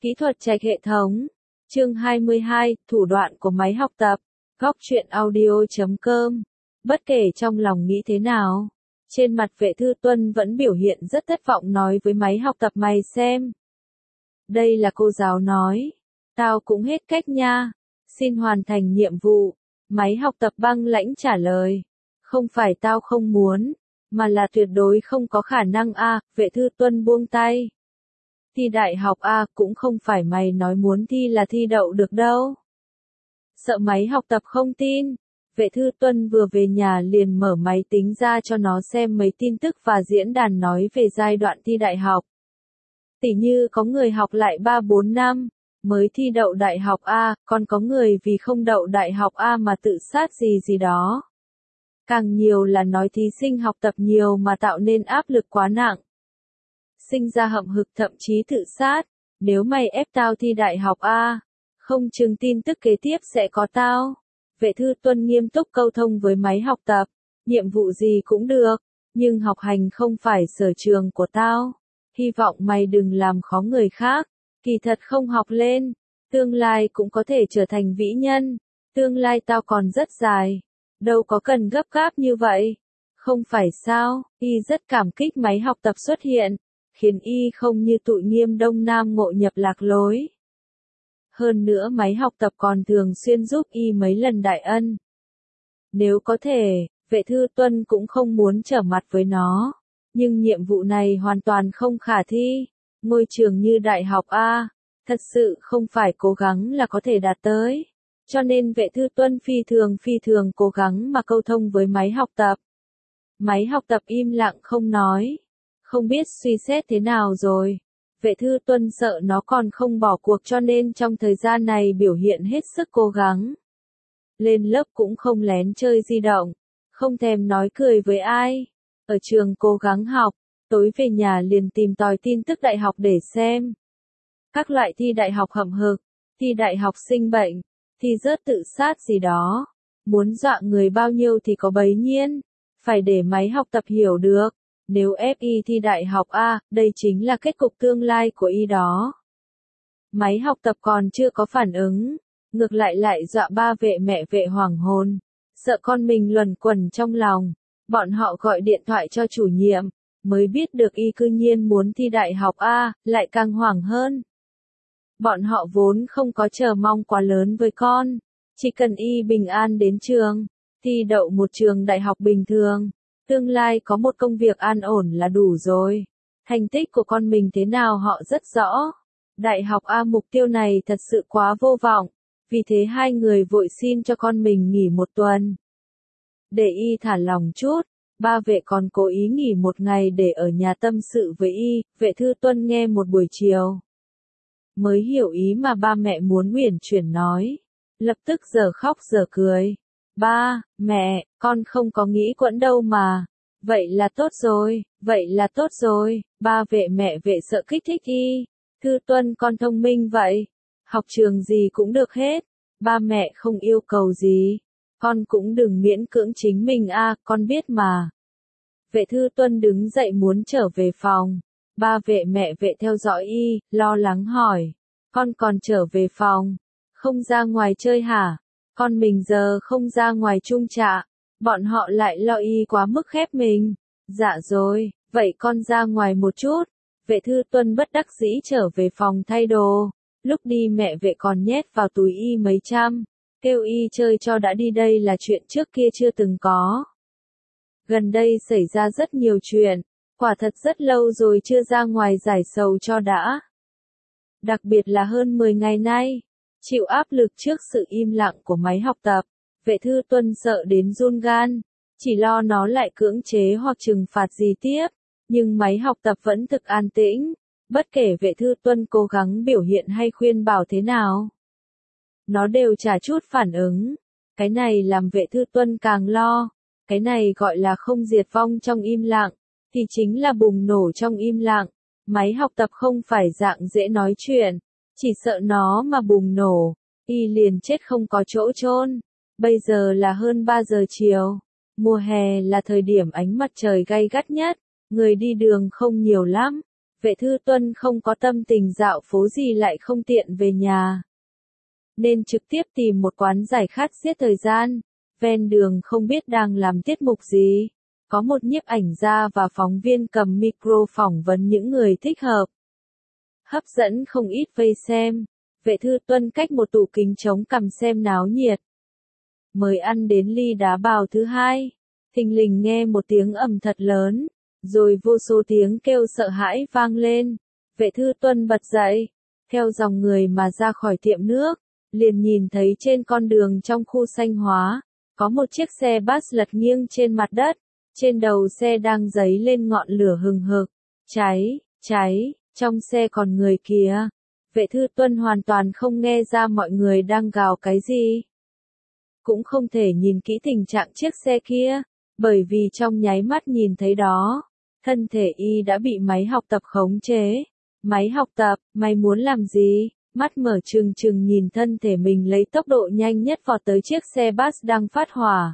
Kỹ thuật trạch hệ thống. Chương 22, thủ đoạn của máy học tập. Góc truyện audio.com. Bất kể trong lòng nghĩ thế nào, trên mặt Vệ Thư Tuân vẫn biểu hiện rất thất vọng nói với máy học tập mày xem. Đây là cô giáo nói. Tao cũng hết cách nha. Xin hoàn thành nhiệm vụ. Máy học tập băng lãnh trả lời. Không phải tao không muốn, mà là tuyệt đối không có khả năng a. Vệ Thư Tuân buông tay. Thi đại học a, cũng không phải mày nói muốn thi là thi đậu được đâu. Sợ máy học tập không tin. Vệ Thư Tuân vừa về nhà liền mở máy tính ra cho nó xem mấy tin tức và diễn đàn nói về giai đoạn thi đại học. Tỉ như có người học lại 3-4 năm, mới thi đậu đại học A, còn có người vì không đậu đại học A mà tự sát gì đó. Càng nhiều là nói thí sinh học tập nhiều mà tạo nên áp lực quá nặng. Sinh ra hậm hực thậm chí tự sát, nếu mày ép tao thi đại học A, không chừng tin tức kế tiếp sẽ có tao. Vệ Thư Tuân nghiêm túc câu thông với máy học tập, nhiệm vụ gì cũng được, nhưng học hành không phải sở trường của tao. Hy vọng mày đừng làm khó người khác, kỳ thật không học lên, tương lai cũng có thể trở thành vĩ nhân, tương lai tao còn rất dài, đâu có cần gấp gáp như vậy. Không phải sao, y rất cảm kích máy học tập xuất hiện, khiến y không như tụi Nghiêm Đông Nam ngộ nhập lạc lối. Hơn nữa máy học tập còn thường xuyên giúp y mấy lần đại ân. Nếu có thể, Vệ Thư Tuân cũng không muốn trở mặt với nó. Nhưng nhiệm vụ này hoàn toàn không khả thi. Ngôi trường như đại học A, thật sự không phải cố gắng là có thể đạt tới. Cho nên Vệ Thư Tuân phi thường cố gắng mà câu thông với máy học tập. Máy học tập im lặng không nói. Không biết suy xét thế nào rồi. Vệ Thư Tuân sợ nó còn không bỏ cuộc cho nên trong thời gian này biểu hiện hết sức cố gắng. Lên lớp cũng không lén chơi di động, không thèm nói cười với ai. Ở trường cố gắng học, tối về nhà liền tìm tòi tin tức đại học để xem. Các loại thi đại học hậm hực, thi đại học sinh bệnh, thi rớt tự sát gì đó. Muốn dọa người bao nhiêu thì có bấy nhiêu, phải để máy học tập hiểu được. Nếu ép y thi đại học A, đây chính là kết cục tương lai của y đó. Máy học tập còn chưa có phản ứng, ngược lại dọa ba Vệ mẹ Vệ hoảng hồn, sợ con mình luẩn quẩn trong lòng. Bọn họ gọi điện thoại cho chủ nhiệm, mới biết được y cư nhiên muốn thi đại học A, lại càng hoảng hơn. Bọn họ vốn không có chờ mong quá lớn với con, chỉ cần y bình an đến trường, thi đậu một trường đại học bình thường, tương lai có một công việc an ổn là đủ rồi. Thành tích của con mình thế nào họ rất rõ. Đại học A mục tiêu này thật sự quá vô vọng, vì thế hai người vội xin cho con mình nghỉ một tuần. Để y thả lòng chút, ba Vệ còn cố ý nghỉ một ngày để ở nhà tâm sự với y. Vệ Thư Tuân nghe một buổi chiều, mới hiểu ý mà ba mẹ muốn uyển chuyển nói, lập tức giờ khóc giờ cười. Ba, mẹ, con không có nghĩ quẫn đâu mà. Vậy là tốt rồi, ba Vệ mẹ Vệ sợ kích thích y. Thư Tuân con thông minh vậy, học trường gì cũng được hết, ba mẹ không yêu cầu gì. Con cũng đừng miễn cưỡng chính mình a, con biết mà. Vệ Thư Tuân đứng dậy muốn trở về phòng. Ba Vệ mẹ Vệ theo dõi y, lo lắng hỏi. Con còn trở về phòng? Không ra ngoài chơi hả? Con mình giờ không ra ngoài chung trạ. Bọn họ lại lo y quá mức khép mình. Dạ rồi, vậy con ra ngoài một chút. Vệ Thư Tuân bất đắc dĩ trở về phòng thay đồ. Lúc đi mẹ Vệ còn nhét vào túi y mấy trăm. Kêu y chơi cho đã đi, đây là chuyện trước kia chưa từng có. Gần đây xảy ra rất nhiều chuyện, quả thật rất lâu rồi chưa ra ngoài giải sầu cho đã. Đặc biệt là hơn 10 ngày nay, chịu áp lực trước sự im lặng của máy học tập, Vệ Thư Tuân sợ đến run gan, chỉ lo nó lại cưỡng chế hoặc trừng phạt gì tiếp, nhưng máy học tập vẫn thực an tĩnh, bất kể Vệ Thư Tuân cố gắng biểu hiện hay khuyên bảo thế nào. Nó đều chả chút phản ứng. Cái này làm Vệ Thư Tuân càng lo. Cái này gọi là không diệt vong trong im lặng, thì chính là bùng nổ trong im lặng. Máy học tập không phải dạng dễ nói chuyện, chỉ sợ nó mà bùng nổ, y liền chết không có chỗ chôn. Bây giờ là hơn 3 giờ chiều. Mùa hè là thời điểm ánh mặt trời gay gắt nhất, người đi đường không nhiều lắm. Vệ Thư Tuân không có tâm tình dạo phố gì lại không tiện về nhà, nên trực tiếp tìm một quán giải khát giết thời gian. Ven đường không biết đang làm tiết mục gì, có một nhiếp ảnh gia và phóng viên cầm micro phỏng vấn những người thích hợp, hấp dẫn không ít vây xem. Vệ Thư Tuân cách một tủ kính chống cằm xem náo nhiệt. Mới ăn đến ly đá bào thứ hai, thình lình nghe một tiếng ầm thật lớn, rồi vô số tiếng kêu sợ hãi vang lên. Vệ Thư Tuân bật dậy, theo dòng người mà ra khỏi tiệm nước, liền nhìn thấy trên con đường trong khu xanh hóa, có một chiếc xe bus lật nghiêng trên mặt đất, trên đầu xe đang dấy lên ngọn lửa hừng hực. Cháy, cháy, trong xe còn người kìa. Vệ Thư Tuân hoàn toàn không nghe ra mọi người đang gào cái gì. Cũng không thể nhìn kỹ tình trạng chiếc xe kia, bởi vì trong nháy mắt nhìn thấy đó, thân thể y đã bị máy học tập khống chế. Máy học tập, mày muốn làm gì? Mắt mở trừng trừng nhìn thân thể mình lấy tốc độ nhanh nhất vọt tới chiếc xe bus đang phát hỏa,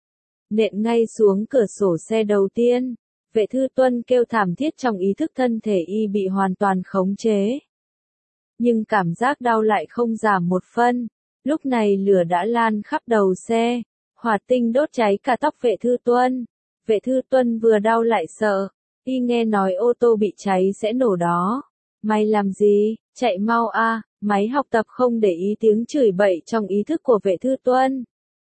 nện ngay xuống cửa sổ xe đầu tiên. Vệ Thư Tuân kêu thảm thiết trong ý thức thân thể y bị hoàn toàn khống chế. Nhưng cảm giác đau lại không giảm một phân. Lúc này lửa đã lan khắp đầu xe, hỏa tinh đốt cháy cả tóc Vệ Thư Tuân. Vệ Thư Tuân vừa đau lại sợ, y nghe nói ô tô bị cháy sẽ nổ đó. Mày làm gì, chạy mau a! Máy học tập không để ý tiếng chửi bậy trong ý thức của Vệ Thư Tuân.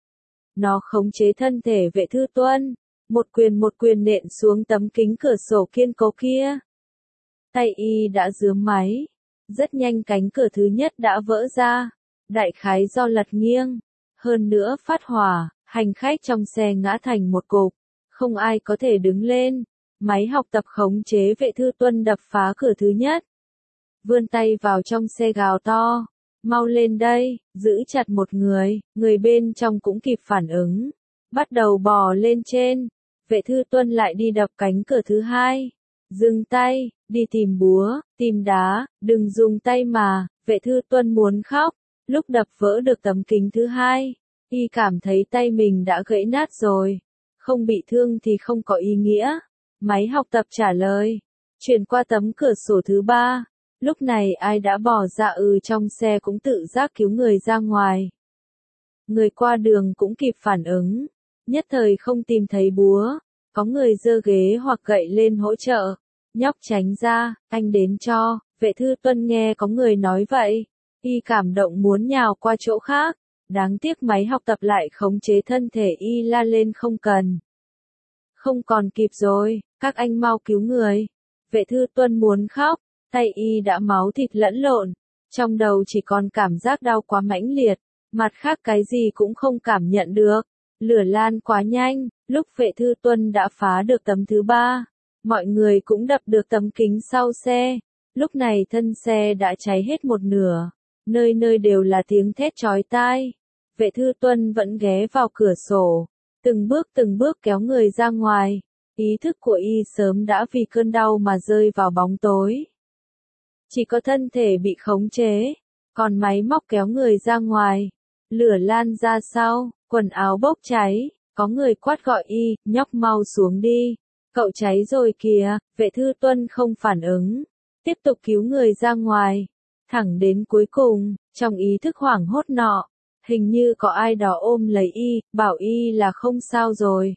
Nó khống chế thân thể Vệ Thư Tuân, một quyền nện xuống tấm kính cửa sổ kiên cố kia. Tay y đã dướm máy, rất nhanh cánh cửa thứ nhất đã vỡ ra, đại khái do lật nghiêng, hơn nữa phát hỏa, hành khách trong xe ngã thành một cục, không ai có thể đứng lên. Máy học tập khống chế Vệ Thư Tuân đập phá cửa thứ nhất, vươn tay vào trong xe gào to, mau lên đây, giữ chặt một người bên trong cũng kịp phản ứng, bắt đầu bò lên trên. Vệ Thư Tuân lại đi đập cánh cửa thứ hai, dừng tay, đi tìm búa, tìm đá, đừng dùng tay mà. Vệ Thư Tuân muốn khóc, lúc đập vỡ được tấm kính thứ hai, y cảm thấy tay mình đã gãy nát rồi, không bị thương thì không có ý nghĩa. Máy học tập trả lời, chuyển qua tấm cửa sổ thứ ba. Lúc này ai đã bỏ ra trong xe cũng tự giác cứu người ra ngoài. Người qua đường cũng kịp phản ứng, nhất thời không tìm thấy búa, có người giơ ghế hoặc gậy lên hỗ trợ. Nhóc tránh ra, anh đến cho. Vệ Thư Tuân nghe có người nói vậy, y cảm động muốn nhào qua chỗ khác, đáng tiếc máy học tập lại khống chế thân thể y la lên không cần. Không còn kịp rồi, các anh mau cứu người. Vệ Thư Tuân muốn khóc, tay y đã máu thịt lẫn lộn, trong đầu chỉ còn cảm giác đau quá mãnh liệt, mặt khác cái gì cũng không cảm nhận được. Lửa lan quá nhanh, lúc Vệ Thư Tuân đã phá được tấm thứ ba, mọi người cũng đập được tấm kính sau xe. Lúc này thân xe đã cháy hết một nửa, nơi nơi đều là tiếng thét chói tai. Vệ Thư Tuân vẫn ghé vào cửa sổ, từng bước kéo người ra ngoài. Ý thức của y sớm đã vì cơn đau mà rơi vào bóng tối. Chỉ có thân thể bị khống chế, còn máy móc kéo người ra ngoài. Lửa lan ra sau, quần áo bốc cháy, có người quát gọi y, nhóc mau xuống đi, cậu cháy rồi kìa. Vệ Thư Tuân không phản ứng, tiếp tục cứu người ra ngoài, thẳng đến cuối cùng, trong ý thức hoảng hốt nọ, hình như có ai đó ôm lấy y, bảo y là không sao rồi.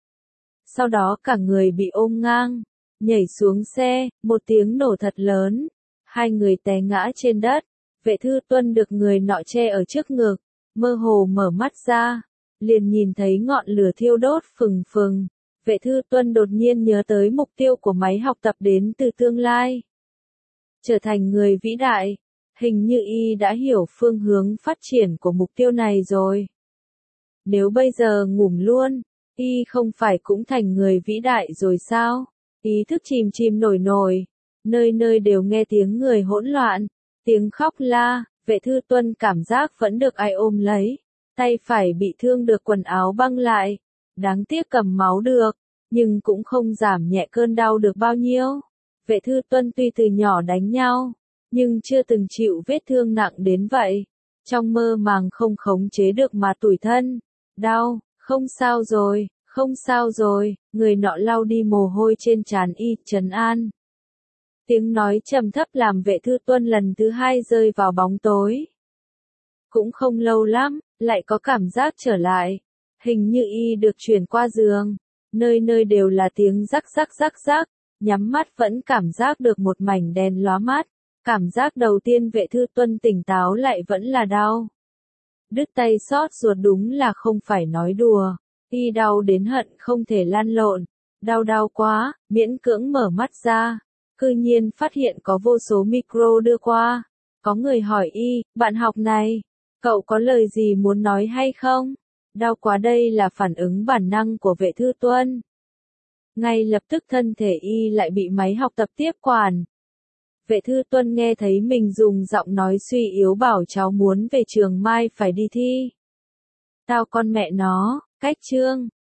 Sau đó cả người bị ôm ngang, nhảy xuống xe, một tiếng nổ thật lớn, hai người té ngã trên đất. Vệ Thư Tuân được người nọ che ở trước ngực, mơ hồ mở mắt ra, liền nhìn thấy ngọn lửa thiêu đốt phừng phừng. Vệ Thư Tuân đột nhiên nhớ tới mục tiêu của máy học tập đến từ tương lai, trở thành người vĩ đại. Hình như y đã hiểu phương hướng phát triển của mục tiêu này rồi. Nếu bây giờ ngủm luôn, y không phải cũng thành người vĩ đại rồi sao? Ý thức chìm nổi, nơi nơi đều nghe tiếng người hỗn loạn, tiếng khóc la. Vệ Thư Tuân cảm giác vẫn được ai ôm lấy, tay phải bị thương được quần áo băng lại, đáng tiếc cầm máu được, nhưng cũng không giảm nhẹ cơn đau được bao nhiêu. Vệ Thư Tuân tuy từ nhỏ đánh nhau, nhưng chưa từng chịu vết thương nặng đến vậy. Trong mơ màng không khống chế được mà tủi thân. Đau, không sao rồi, người nọ lau đi mồ hôi trên trán y, trấn an. Tiếng nói trầm thấp làm Vệ Thư Tuân lần thứ hai rơi vào bóng tối. Cũng không lâu lắm, lại có cảm giác trở lại. Hình như y được chuyển qua giường. Nơi nơi đều là tiếng rắc rắc rắc rắc. Nhắm mắt vẫn cảm giác được một mảnh đèn lóa mắt. Cảm giác đầu tiên Vệ Thư Tuân tỉnh táo lại vẫn là đau. Đứt tay xót ruột đúng là không phải nói đùa. Y đau đến hận không thể lăn lộn. Đau quá, miễn cưỡng mở mắt ra. Cư nhiên phát hiện có vô số micro đưa qua. Có người hỏi y, bạn học này, cậu có lời gì muốn nói hay không? Đau quá, đây là phản ứng bản năng của Vệ Thư Tuân. Ngay lập tức thân thể y lại bị máy học tập tiếp quản. Vệ Thư Tuân nghe thấy mình dùng giọng nói suy yếu bảo cháu muốn về trường mai phải đi thi. Tao con mẹ nó, cách chương.